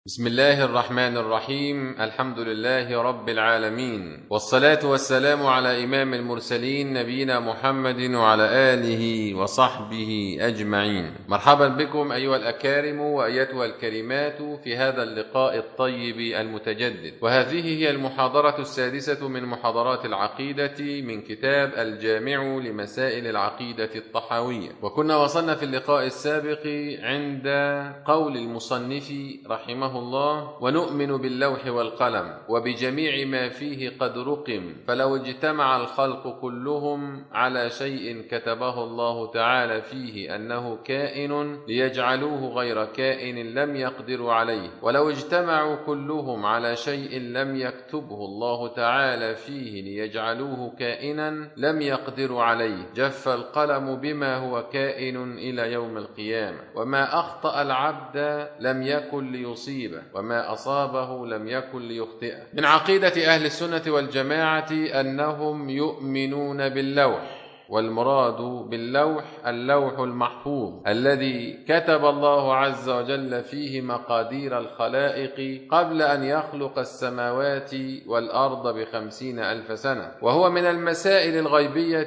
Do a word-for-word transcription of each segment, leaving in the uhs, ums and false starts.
بسم الله الرحمن الرحيم. الحمد لله رب العالمين، والصلاة والسلام على إمام المرسلين نبينا محمد وعلى آله وصحبه أجمعين. مرحبا بكم أيها الأكارم وأيتها الكريمات في هذا اللقاء الطيب المتجدد، وهذه هي المحاضرة السادسة من محاضرات العقيدة من كتاب الجامع لمسائل العقيدة الطحاوية. وكنا وصلنا في اللقاء السابق عند قول المصنف رحمه الله: ونؤمن باللوح والقلم وبجميع ما فيه قد رقم، فلو اجتمع الخلق كلهم على شيء كتبه الله تعالى فيه أنه كائن ليجعلوه غير كائن لم يقدروا عليه، ولو اجتمعوا كلهم على شيء لم يكتبه الله تعالى فيه ليجعلوه كائنا لم يقدروا عليه، جف القلم بما هو كائن إلى يوم القيامة. وما أخطأ العبد لم يكن ليصيبه، وما أصابه لم يكن ليخطئه. من عقيدة أهل السنة والجماعة أنهم يؤمنون باللوح، والمراد باللوح اللوح المحفوظ الذي كتب الله عز وجل فيه مقادير الخلائق قبل أن يخلق السماوات والأرض بخمسين ألف سنة، وهو من المسائل الغيبية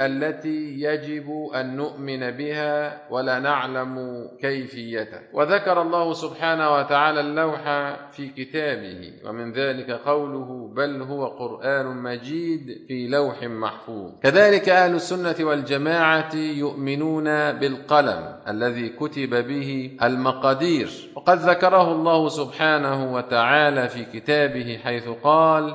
التي يجب أن نؤمن بها ولا نعلم كيفيته. وذكر الله سبحانه وتعالى اللوح في كتابه، ومن ذلك قوله: بل هو قرآن مجيد في لوح محفوظ. كذلك أهل السنة والجماعة يؤمنون بالقلم الذي كتب به المقادير، وقد ذكره الله سبحانه وتعالى في كتابه حيث قال: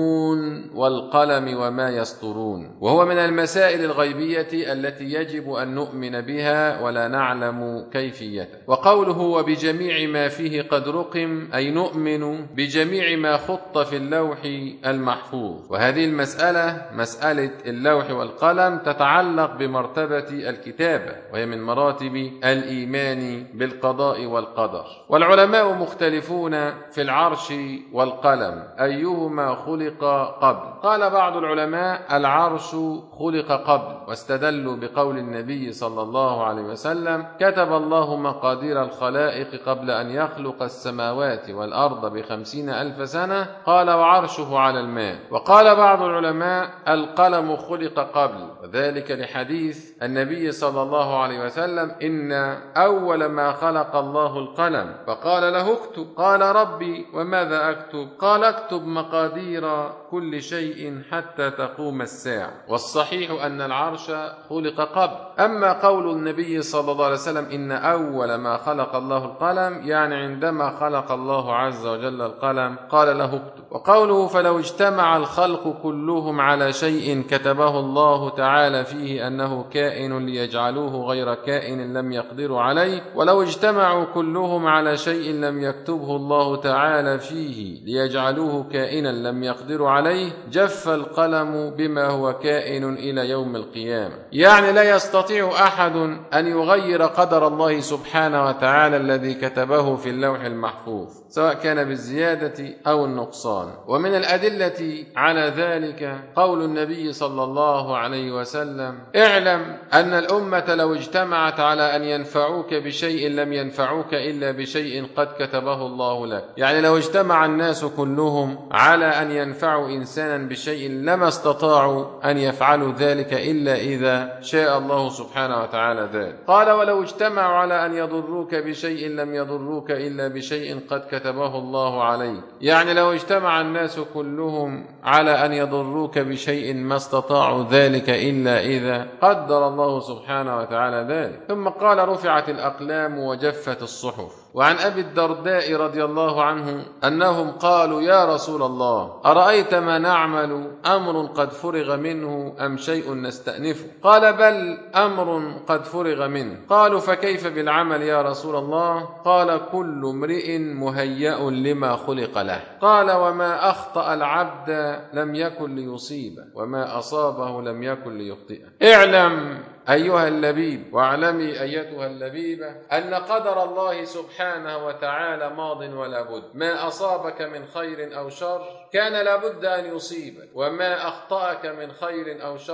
نون والقلم وما يسطرون، وهو من المسائل الغيبية التي يجب أن نؤمن بها ولا نعلم كيفيته. وقوله: وبجميع ما فيه قد رقم، أي نؤمن بجميع ما خط في اللوح المحفوظ. وهذه المسألة مسألة اللوح والقلم تتعلق بمرتبة الكتابة، وهي من مراتب الإيمان بالقضاء والقدر. والعلماء مختلفون في العرش والقلم أيهما خلق قبل. قال بعض العلماء: العرش خلق قبل، واستدلوا بقول النبي صلى الله عليه وسلم: كتب الله مقادير الخلائق قبل أن يخلق السماوات والأرض بخمسين ألف سنة، قال: وعرشه على الماء. وقال بعض العلماء: القلم خلق قبل، وذلك لحديث النبي صلى الله عليه وسلم: إن أول ما خلق الله القلم فقال له اكتب، قال: ربي وماذا أكتب؟ قال: اكتب مقادير كل شيء حتى تقوم الساعة. والصحيح أن العرش خلق قبل. أما قول النبي صلى الله عليه وسلم: إن أول ما خلق الله القلم، يعني عندما خلق الله عز وجل القلم قال له اكتب. وقوله: فلو اجتمع الخلق كلهم على شيء كتبه الله تعالى فيه أنه كائن ليجعلوه غير كائن لم يقدروا عليه، ولو اجتمعوا كلهم على شيء لم يكتبه الله تعالى فيه ليجعلوه كائنا لم يقدروا عليه، جف القلم بما هو كائن إلى يوم القيامة. يعني لا يستطيع أحد أن يغير قدر الله سبحانه وتعالى الذي كتبه في اللوح المحفوظ، سواء كان بالزيادة أو النقصان. ومن الأدلة على ذلك قول النبي صلى الله عليه وسلم: اعلم أن الأمة لو اجتمعت على أن ينفعوك بشيء لم ينفعوك إلا بشيء قد كتبه الله لك. يعني لو اجتمع الناس كلهم على أن ينفعوا إنسانا بشيء لما استطاعوا أن يفعلوا ذلك إلا إذا شاء الله سبحانه وتعالى ذلك. قال: ولو اجتمعوا على أن يضروك بشيء لم يضروك إلا بشيء قد كتبه الله عليك. يعني لو اجتمع الناس كلهم على أن يضروك بشيء ما استطاعوا ذلك إلا إذا قدر الله سبحانه وتعالى ذلك. ثم قال: رفعت الأقلام وجفت الصحف. وعن أبي الدرداء رضي الله عنه أنهم قالوا: يا رسول الله، أرأيت ما نعمل، أمر قد فرغ منه أم شيء نستأنفه؟ قال: بل أمر قد فرغ منه. قالوا: فكيف بالعمل يا رسول الله؟ قال: كل امرئ مهيأ لما خلق له. قال: وما أخطأ العبد لم يكن ليصيبه، وما أصابه لم يكن ليخطئه. اعلم أيها اللبيب، واعلمي أيتها اللبيبة، أن قدر الله سبحانه وتعالى ماض ولا بد. ما أصابك من خير أو شر كان لابد أن يصيبك، وما أخطأك من خير أو شر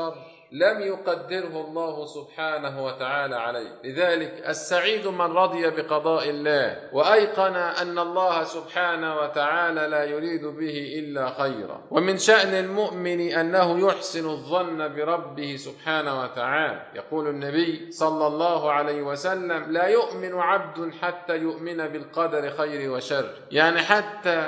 لم يقدره الله سبحانه وتعالى عليه. لذلك السعيد من رضي بقضاء الله وأيقن أن الله سبحانه وتعالى لا يريد به إلا خيرا. ومن شأن المؤمن أنه يحسن الظن بربه سبحانه وتعالى. يقول النبي صلى الله عليه وسلم: لا يؤمن عبد حتى يؤمن بالقدر خير وشر، يعني حتى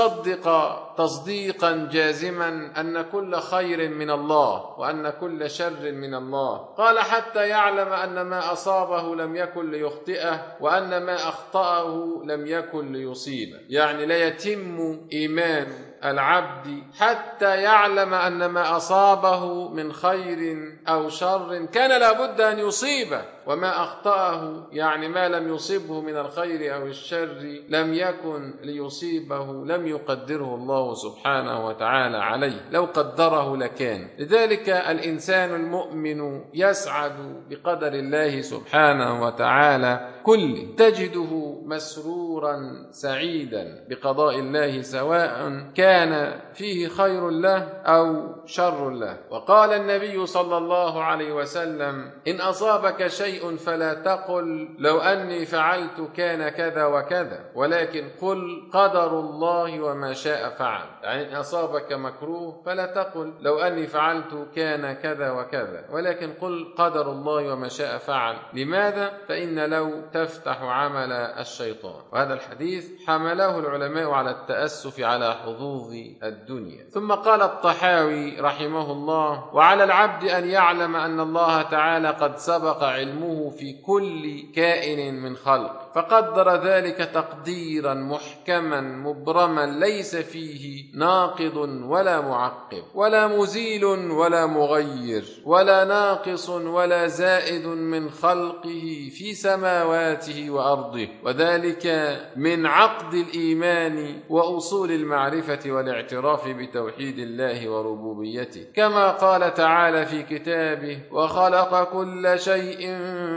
يصدق تصديقا جازما أن كل خير من الله وأن كل شر من الله. قال: حتى يعلم أن ما أصابه لم يكن ليخطئه وأن ما أخطأه لم يكن ليصيبه. يعني لا يتم إيمان العبد حتى يعلم أن ما أصابه من خير أو شر كان لابد أن يصيبه، وما أخطأه يعني ما لم يصيبه من الخير أو الشر لم يكن ليصيبه، لم يقدره الله سبحانه وتعالى عليه، لو قدره لكان. لذلك الإنسان المؤمن يسعد بقدر الله سبحانه وتعالى كله، تجده مسرورا سعيدا بقضاء الله سواء كان فيه خير له أو شر له. وقال النبي صلى الله عليه وسلم: إن أصابك شيء فلا تقل لو أني فعلت كان كذا وكذا، ولكن قل قدر الله وما شاء فعل. يعني إن أصابك مكروه فلا تقل لو أني فعلت كان كذا وكذا، ولكن قل قدر الله وما شاء فعل. لماذا؟ فإن لو تفتح عمل الشيطان. وهذا الحديث حمله العلماء على التأسف على حظوظ الدنيا. ثم قال الطحاوي رحمه الله: وعلى العبد أن يعلم أن الله تعالى قد سبق علمه في كل كائن من خلق، فقدر ذلك تقديرا محكما مبرما ليس فيه ناقض ولا معقب ولا مزيل ولا مغير ولا ناقص ولا زائد من خلقه في سماواته وأرضه، وذلك من عقد الإيمان وأصول المعرفة والاعتراف بتوحيد الله وربوبيته، كما قال تعالى في كتابه: وخلق كل شيء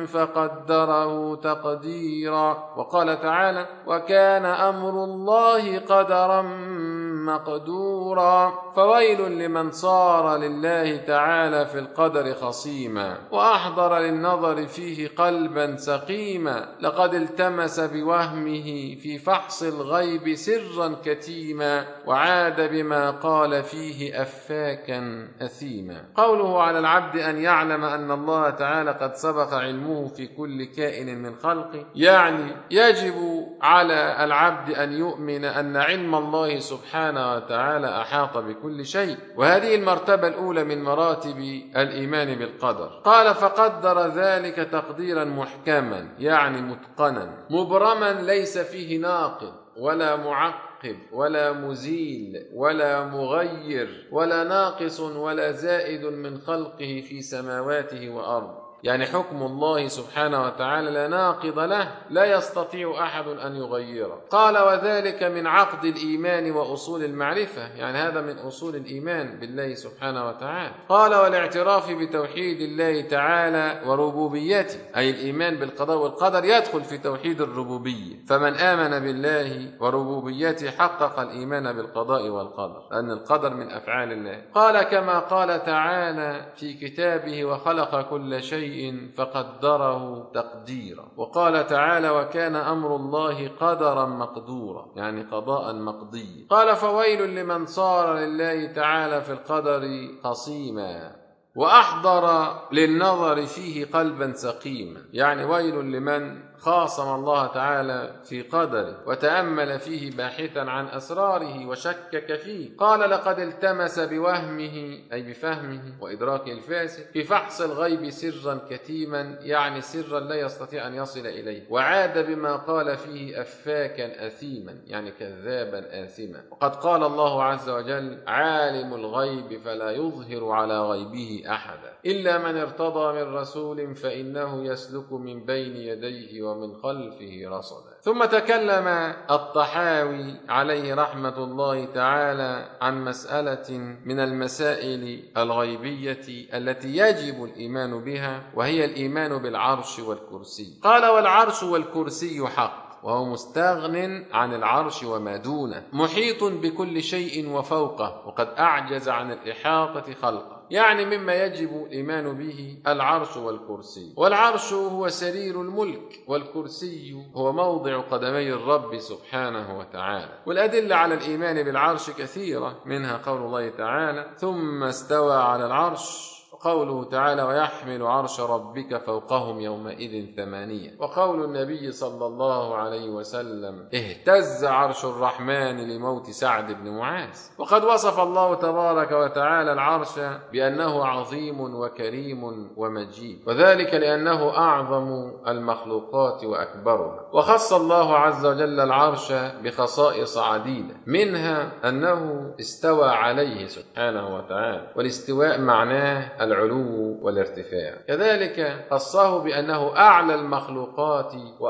فقدره تقديرا. وقال تعالى: وكان أمر الله قدرا مقدورا. فويل لمن صار لله تعالى في القدر خصيما وأحضر للنظر فيه قلبا سقيما، لقد التمس بوهمه في فحص الغيب سرا كتيما، وعاد بما قال فيه أفاكا أثيما. قوله على العبد أن يعلم أن الله تعالى قد سبق علمه في كل كائن من خلقه، يعني يجب على العبد أن يؤمن أن علم الله سبحانه وتعالى أحاط بكل شيء، وهذه المرتبة الأولى من مراتب الإيمان بالقدر. قال: فقدر ذلك تقديرا محكما، يعني متقنا مبرما ليس فيه ناقض ولا معقب ولا مزيل ولا مغير ولا ناقص ولا زائد من خلقه في سماواته وأرضه. يعني حكم الله سبحانه وتعالى لا ناقض له، لا يستطيع أحد أن يغيره. قال: وذلك من عقد الإيمان وأصول المعرفة، يعني هذا من أصول الإيمان بالله سبحانه وتعالى. قال: والاعتراف بتوحيد الله تعالى وربوبيته، أي الإيمان بالقضاء والقدر يدخل في توحيد الربوبية، فمن آمن بالله وربوبيته حقق الإيمان بالقضاء والقدر، لأن القدر من أفعال الله. قال: كما قال تعالى في كتابه: وخلق كل شيء فقدره تقديرا. وقال تعالى: وكان أمر الله قدرا مقدورا، يعني قضاء مقضيا. قال: فويل لمن صار لله تعالى في القدر خصيما وأحضر للنظر فيه قلبا سقيما، يعني ويل لمن خاصم الله تعالى في قدره وتأمل فيه باحثا عن أسراره وشكك فيه. قال: لقد التمس بوهمه، أي بفهمه وإدراكه الفاسد، في فحص الغيب سرا كتيما، يعني سرا لا يستطيع أن يصل إليه، وعاد بما قال فيه أفاكا أثيما، يعني كذابا آثما. وقد قال الله عز وجل: عالم الغيب فلا يظهر على غيبه أحدا إلا من ارتضى من رسول فإنه يسلك من بين يديه ومن خلفه رصدا. ثم تكلم الطحاوي عليه رحمة الله تعالى عن مسألة من المسائل الغيبية التي يجب الإيمان بها، وهي الإيمان بالعرش والكرسي. قال: والعرش والكرسي حق، وهو مستغن عن العرش وما دونه، محيط بكل شيء وفوقه، وقد أعجز عن الإحاطة خلقه. يعني مما يجب الإيمان به العرش والكرسي. والعرش هو سرير الملك، والكرسي هو موضع قدمي الرب سبحانه وتعالى. والأدلة على الإيمان بالعرش كثيرة، منها قول الله تعالى: ثم استوى على العرش، وقوله تعالى: ويحمل عرش ربك فوقهم يومئذ ثمانية، وقول النبي صلى الله عليه وسلم: اهتز عرش الرحمن لموت سعد بن معاذ. وقد وصف الله تبارك وتعالى العرش بأنه عظيم وكريم ومجيد، وذلك لأنه أعظم المخلوقات وأكبرها. وخص الله عز وجل العرش بخصائص عديدة، منها أنه استوى عليه سبحانه وتعالى، والاستواء معناه العلو والارتفاع. كذلك خصه بأنه أعلى المخلوقات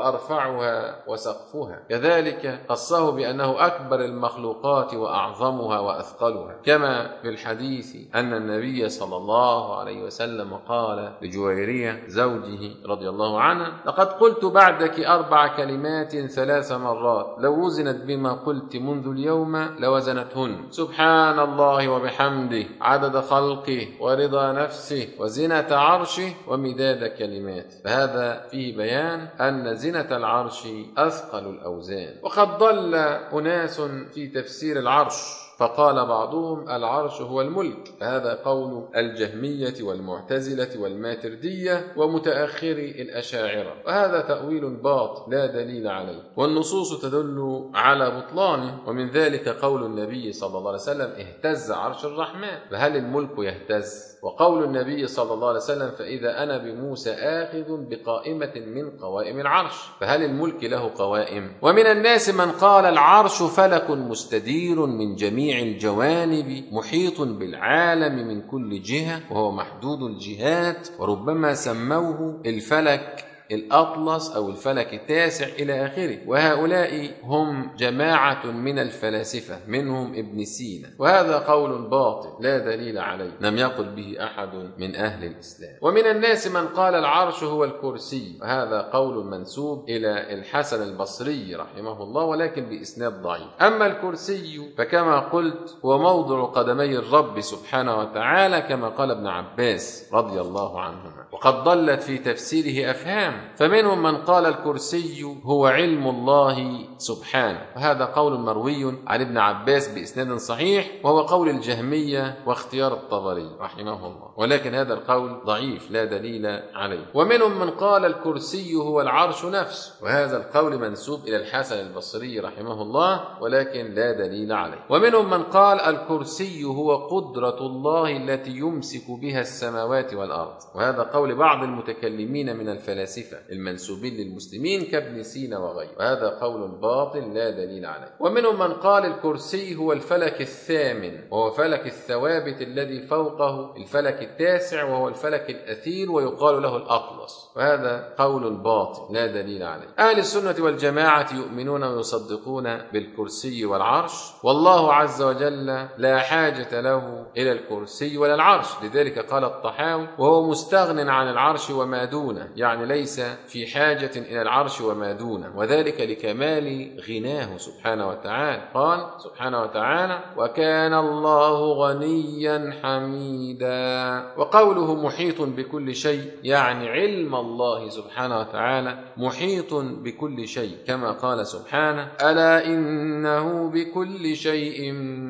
وأرفعها وسقفها. كذلك خصه بأنه أكبر المخلوقات وأعظمها وأثقلها، كما في الحديث أن النبي صلى الله عليه وسلم قال لجويرية زوجه رضي الله عنه: لقد قلت بعدك أربع كلمات ثلاث مرات، لو وزنت بما قلت منذ اليوم لوزنتهن: سبحان الله وبحمده، عدد خلقه ورضا نفسه وزنة عرشه ومداد كلمات. فهذا فيه بيان أن زنة العرش أثقل الأوزان. وقد ضل أناس في تفسير العرش، فقال بعضهم العرش هو الملك، هذا قول الجهمية والمعتزلة والماتردية ومتأخري الأشاعرة، وهذا تأويل باطل لا دليل عليه، والنصوص تدل على بطلانه. ومن ذلك قول النبي صلى الله عليه وسلم: اهتز عرش الرحمن، فهل الملك يهتز؟ وقول النبي صلى الله عليه وسلم: فإذا أنا بموسى آخذ بقائمة من قوائم العرش، فهل الملك له قوائم؟ ومن الناس من قال العرش فلك مستدير من جميع الجوانب محيط بالعالم من كل جهة، وهو محدود الجهات، وربما سموه الفلك الأطلس أو الفلك التاسع إلى آخره. وهؤلاء هم جماعة من الفلاسفة، منهم ابن سينا، وهذا قول باطل لا دليل عليه، لم يقل به أحد من أهل الإسلام. ومن الناس من قال العرش هو الكرسي، وهذا قول منسوب إلى الحسن البصري رحمه الله، ولكن بإسناد ضعيف. أما الكرسي فكما قلت هو موضع قدمي الرب سبحانه وتعالى، كما قال ابن عباس رضي الله عنهما. وقد ضلت في تفسيره أفهام، فمنهم من قال الكرسي هو علم الله سبحانه، وهذا قول مروي عن ابن عباس بإسناد صحيح، وهو قول الجهمية واختيار الطبري رحمه الله، ولكن هذا القول ضعيف لا دليل عليه. ومنهم من قال الكرسي هو العرش نفسه، وهذا القول منسوب إلى الحسن البصري رحمه الله، ولكن لا دليل عليه. ومنهم من قال الكرسي هو قدرة الله التي يمسك بها السماوات والأرض، وهذا قول بعض المتكلمين من الفلاسفة المنسوبين للمسلمين كابن سينا وغيره، وهذا قول باطل لا دليل عليه. ومنهم من قال الكرسي هو الفلك الثامن، وهو فلك الثوابت الذي فوقه الفلك التاسع، وهو الفلك الأثير، ويقال له الأطلس، وهذا قول باطل لا دليل عليه. أهل السنة والجماعة يؤمنون ويصدقون بالكرسي والعرش، والله عز وجل لا حاجة له إلى الكرسي ولا العرش، لذلك قال الطحاوي: وهو مستغن عن العرش وما دونه، يعني ليس في حاجة إلى العرش وما دونه، وذلك لكمال غناه سبحانه وتعالى. قال سبحانه وتعالى: وكان الله غنيا حميدا. وقوله محيط بكل شيء يعني علم الله سبحانه وتعالى محيط بكل شيء، كما قال سبحانه: ألا إنه بكل شيء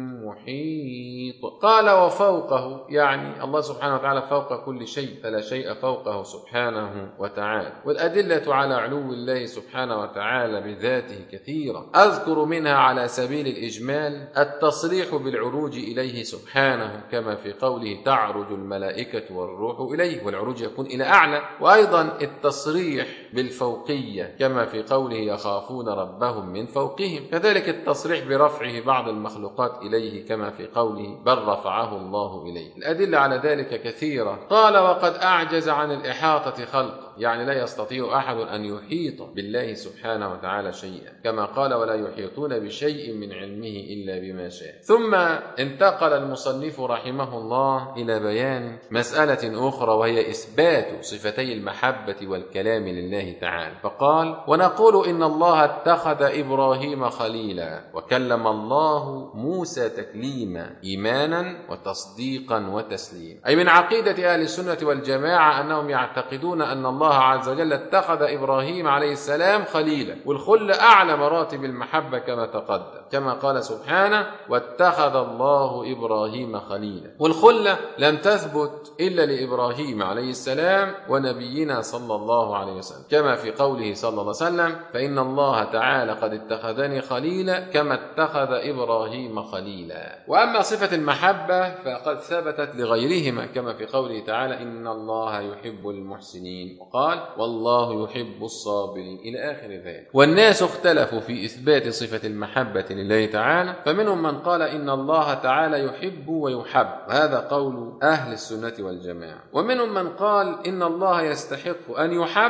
محيط. قال وفوقه يعني الله سبحانه وتعالى فوق كل شيء، فلا شيء فوقه سبحانه وتعالى. والأدلة على علو الله سبحانه وتعالى بذاته كثيرة، أذكر منها على سبيل الإجمال التصريح بالعروج إليه سبحانه، كما في قوله: تعرج الملائكة والروح إليه، والعروج يكون إلى أعلى. وأيضا التصريح بالفوقية، كما في قوله: يخافون ربهم من فوقهم. كذلك التصريح برفعه بعض المخلوقات إليه، كما في قوله: بل رفعه الله إليه. الأدلة على ذلك كثيرة. قال: وقد أعجز عن الإحاطة خلقه، يعني لا يستطيع أحد أن يحيط بالله سبحانه وتعالى شيئا، كما قال ولا يحيطون بشيء من علمه إلا بما شاء. ثم انتقل المصنف رحمه الله إلى بيان مسألة أخرى، وهي إثبات صفتي المحبة والكلام لله تعالى، فقال ونقول إن الله اتخذ إبراهيم خليلا وكلم الله موسى تكليما إيمانا وتصديقا وتسليما. أي من عقيدة أهل السنة والجماعة أنهم يعتقدون أن الله عز وجل اتخذ إبراهيم عليه السلام خليلا، والخل أعلى مراتب المحبة كما تقدم، كما قال سبحانه واتخذ الله إبراهيم خليلا. والخلة لم تثبت إلا لإبراهيم عليه السلام ونبينا صلى الله عليه وسلم، كما في قوله صلى الله عليه وسلم فإن الله تعالى قد اتخذني خليلا كما اتخذ إبراهيم خليلا. وأما صفة المحبة فقد ثبتت لغيرهما، كما في قوله تعالى إن الله يحب المحسنين، وقال والله يحب الصابرين إلى آخر ذلك. والناس اختلفوا في إثبات صفة المحبة لله تعالى، فمنهم من قال إن الله تعالى يحب ويحب، هذا قول أهل السنة والجماعة. ومنهم من قال إن الله يستحق أن يحب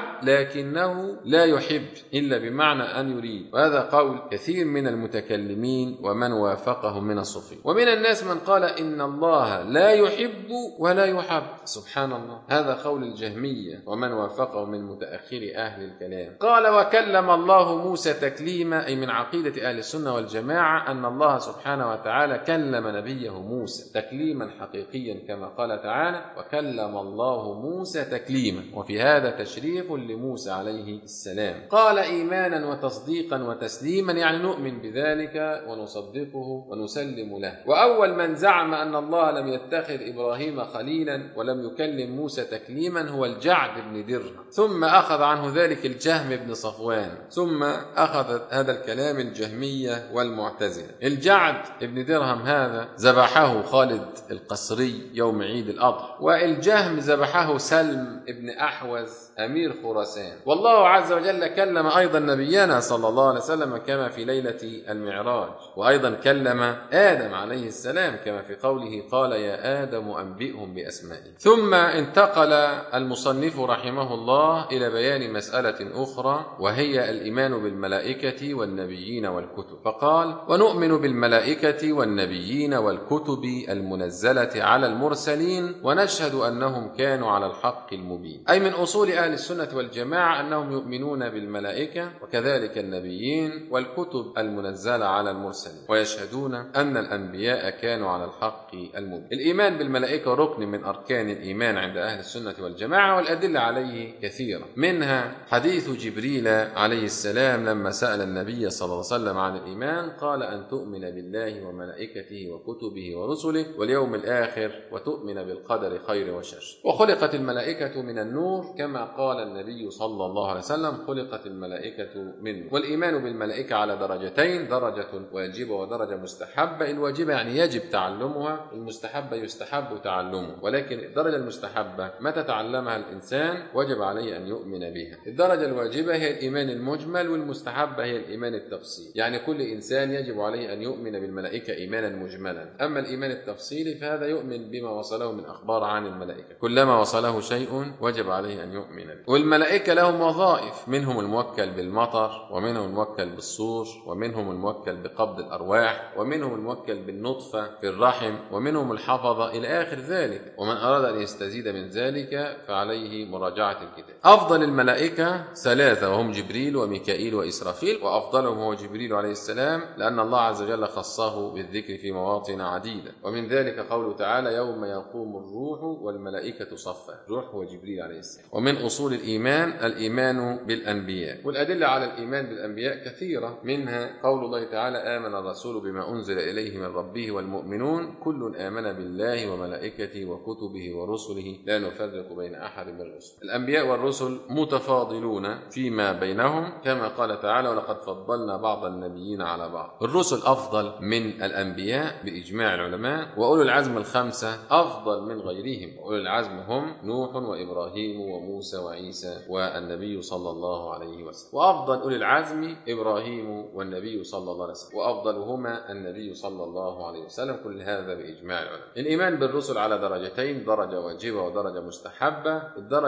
لكنه لا يحب إلا بمعنى أن يريد، وهذا قول كثير من المتكلمين ومن وافقه من الصوفية. ومن الناس من قال إن الله لا يحب ولا يحب، سبحان الله، هذا قول الجهمية ومن وافقه من متأخر أهل الكلام. قال وكلم الله موسى تكليما، أي من عقيدة أهل السنة والجماعة أن الله سبحانه وتعالى كلم نبيه موسى تكليما حقيقيا، كما قال تعالى وكلم الله موسى تكليما، وفي هذا تشريف لموسى عليه السلام. قال إيمانا وتصديقا وتسليما، يعني نؤمن بذلك ونصدقه ونسلم له. وأول من زعم أن الله لم يتخذ إبراهيم خليلا ولم يكلم موسى تكليما هو الجعد بن درهم، ثم أخذ عنه ذلك الجهم بن صفوان، ثم أخذ هذا الكلام الجهمية والمعتزلة. الجعد بن درهم هذا ذبحه خالد القصري يوم عيد الأضحى، والجهم ذبحه سلم بن أحوز أمير خراسان. والله عز وجل كلم أيضا نبينا صلى الله عليه وسلم كما في ليلة المعراج، وأيضا كلم آدم عليه السلام كما في قوله قال يا آدم أنبئهم بأسمائهم. ثم انتقل المصنف رحمه الله إلى بيان مسألة أخرى، وهي الإيمان بالملائكة والنبيين والكتب، فقال ونؤمن بالملائكة والنبيين والكتب المنزلة على المرسلين ونشهد أنهم كانوا على الحق المبين. أي من أصول أهل السنة والجماعة أنهم يؤمنون بالملائكة وكذلك النبيين والكتب المنزلة على المرسلين، ويشهدون أن الأنبياء كانوا على الحق المبين. الإيمان بالملائكة ركن من أركان الإيمان عند أهل السنة والجماعة، والأدلة عليه كثيرة، منها حديث جبريل عليه السلام لما سأل النبي صلى الله عليه وسلم عن الإيمان قال أن تؤمن بالله وملائكته وكتبه ورسله واليوم الآخر وتؤمن بالقدر خير وشر. وخلقت الملائكة من النور كما قال النبي صلى الله عليه وسلم خلقت الملائكة من نور. والإيمان بالملائكة على درجتين، درجة واجبة ودرجة مستحبة. الواجبة يعني يجب تعلمها، المستحبة يستحب تعلمها، ولكن الدرجة المستحبة متى تعلمها الإنسان وجب عليه أن يؤمن بها. الدرجة الواجبة هي الإيمان المجمل، والمستحبة هي الإيمان التفصيلي، يعني كل إنسان يجب عليه أن يؤمن بالملائكة إيمانا مجملا. أما الإيمان التفصيلي فهذا يؤمن بما وصله من أخبار عن الملائكة، كلما وصله شيء وجب عليه أن يؤمن به. والملائكة لهم وظائف، منهم الموكل بالمطر، ومنهم الموكل بالصور، ومنهم الموكل بقبض الأرواح، ومنهم الموكل بالنطفة في الرحم، ومنهم الحفظة إلى آخر ذلك. ومن أراد أن يستزيد من ذلك فعليه مراجعة الكتاب. أفضل الملائكة ثلاثة وهم جبريل وميكائيل وإسرافيل، وأفضلهم هو جبريل عليه السلام لأن الله عز وجل خصه بالذكر في مواطن عديدة، ومن ذلك قوله تعالى يوم يقوم الروح والملائكة صفا، الروح هو جبريل عليه السلام. ومن أصول الإيمان الإيمان بالأنبياء، والأدلة على الإيمان بالأنبياء كثيرة، منها قول الله تعالى آمن الرسول بما أنزل إليه من ربه والمؤمنون كل آمن بالله وملائكته وكتبه ورسله لا نفرق بين أحد من الرسل. الأنبياء والرسل متفاضلون فيما بينهم كما قال تعالى ولقد فضلنا بعض النبيين على بعض. الرسل أفضل من الأنبياء بإجماع العلماء، وأولو العزم الخمسة أفضل من غيرهم. أولو العزم هم نوح وإبراهيم وموسى وعيسى والنبي صلى الله عليه وسلم، وأفضل أولي العزم إبراهيم والنبي صلى الله عليه وسلم، وأفضلهما النبي صلى الله عليه وسلم. كل هذا بإجماع العلماء. الإيمان بالرسل على درجتين، درجة واجبة ودرجة مستحبة. الدرجة الواجبة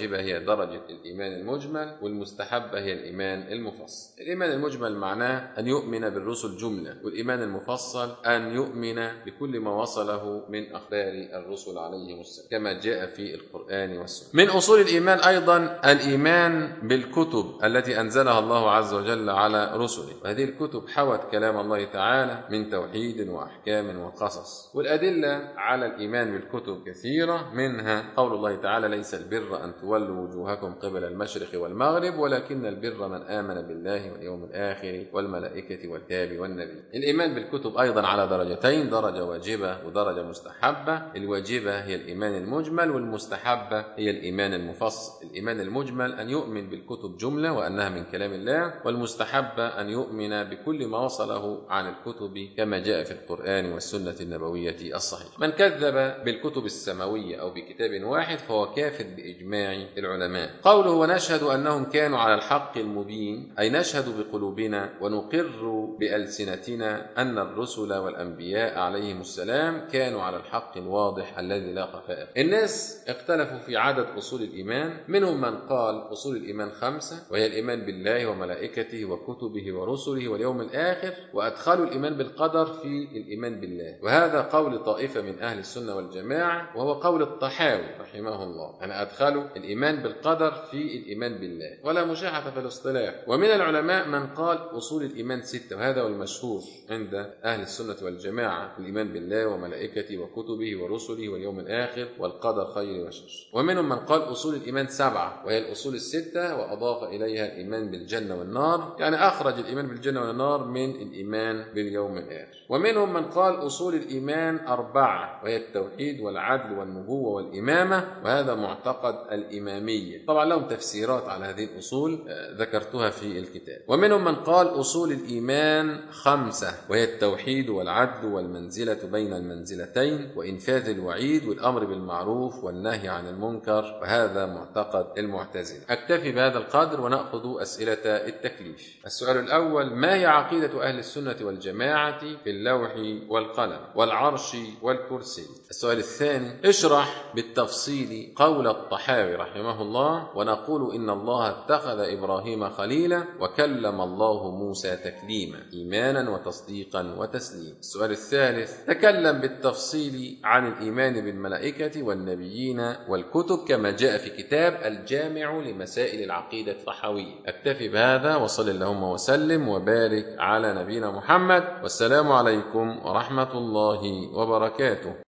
الواجبة هي درجة الإيمان المجمل، والمستحبة هي الإيمان المفصل. الإيمان المجمل معناه أن يؤمن بالرسل جملة، والإيمان المفصل أن يؤمن بكل ما وصله من أخبار الرسل عليهم السلام كما جاء في القرآن والسنة. من أصول الإيمان أيضا الإيمان بالكتب التي أنزلها الله عز وجل على رسله، وهذه الكتب حوت كلام الله تعالى من توحيد وأحكام وقصص. والأدلة على الإيمان بالكتب كثيرة، منها قول الله تعالى: ليس البر أن تولوا وجوهكم قبل المشرق والمغرب ولكن البر من آمن بالله واليوم الآخر والملائكة والكتاب والنبي. الإيمان بالكتب أيضا على درجتين، درجة واجبة ودرجة مستحبة. الواجبة هي الإيمان المجمل، والمستحبة هي الإيمان المفصل. الإيمان المجمل أن يؤمن بالكتب جملة وأنها من كلام الله، والمستحبة أن يؤمن بكل ما وصله عن الكتب كما جاء في القرآن والسنة النبوية الصحيحة. من كذب بالكتب السماوية أو بكتاب واحد فهو كافر بإجماع العلماء. قوله: ونشهد أنهم كانوا على الحق المبين، أي نشهد بقلوبنا ونقر بألسنتنا أن الرسل والأنبياء عليهم السلام كانوا على الحق الواضح الذي لا خفاء. الناس اختلفوا في عدد أصول الإيمان، منهم من قال أصول الإيمان خمسة، وهي الإيمان بالله وملائكته وكتبه ورسله واليوم الآخر، وأدخلوا الإيمان بالقدر في الإيمان بالله، وهذا قول طائفة من أهل السنة والجماعة، وهو قول الطحاوي رحمه الله. أنا أدخلوا الإيمان بالقدر في الإيمان بالله، ولا مشاحة في الاصطلاح. ومن العلماء من قال أصول الإيمان ستة، وهذا هو المشهور عند أهل السنة والجماعة: الإيمان بالله وملائكته وكتبه ورسله واليوم الآخر والقدر خير وشر. ومنهم من قال أصول الإيمان سبعة، وهي الأصول الستة، وأضاف إليها الإيمان بالجنة والنار، يعني أخرج الإيمان بالجنة والنار من الإيمان باليوم الآخر. ومنهم من قال أصول الإيمان أربعة، وهي التوحيد والعدل والنبوة والإمامة، وهذا معتقد الإمامية. طبعا لهم تفسيرات على هذه الأصول ذكرتها في الكتاب. ومنهم من قال أصول الإيمان خمسة، وهي التوحيد والعدل والمنزلة بين المنزلتين وإنفاذ الوعيد والأمر بالمعروف والنهي عن المنكر، وهذا معتقد المعتزلة. أكتفي بهذا القدر ونأخذ أسئلة التكليف. السؤال الأول: ما هي عقيدة أهل السنة والجماعة في اللوح والقلم والعرش والكرسي؟ السؤال الثاني: اشرح بالتفصيل قول الطحاوي رحمه الله: ونقول إن الله اتخذ إبراهيم خليلا وكلم الله موسى تكليما، إيمانا وتصديقا وتسليما. السؤال الثالث: تكلم بالتفصيل عن الإيمان بالملائكة والنبيين والكتب كما جاء في كتاب الجامع لمسائل العقيدة الطحاوية. أكتفي بهذا، وصل اللهم وسلم وبارك على نبينا محمد، والسلام عليكم ورحمة الله وبركاته.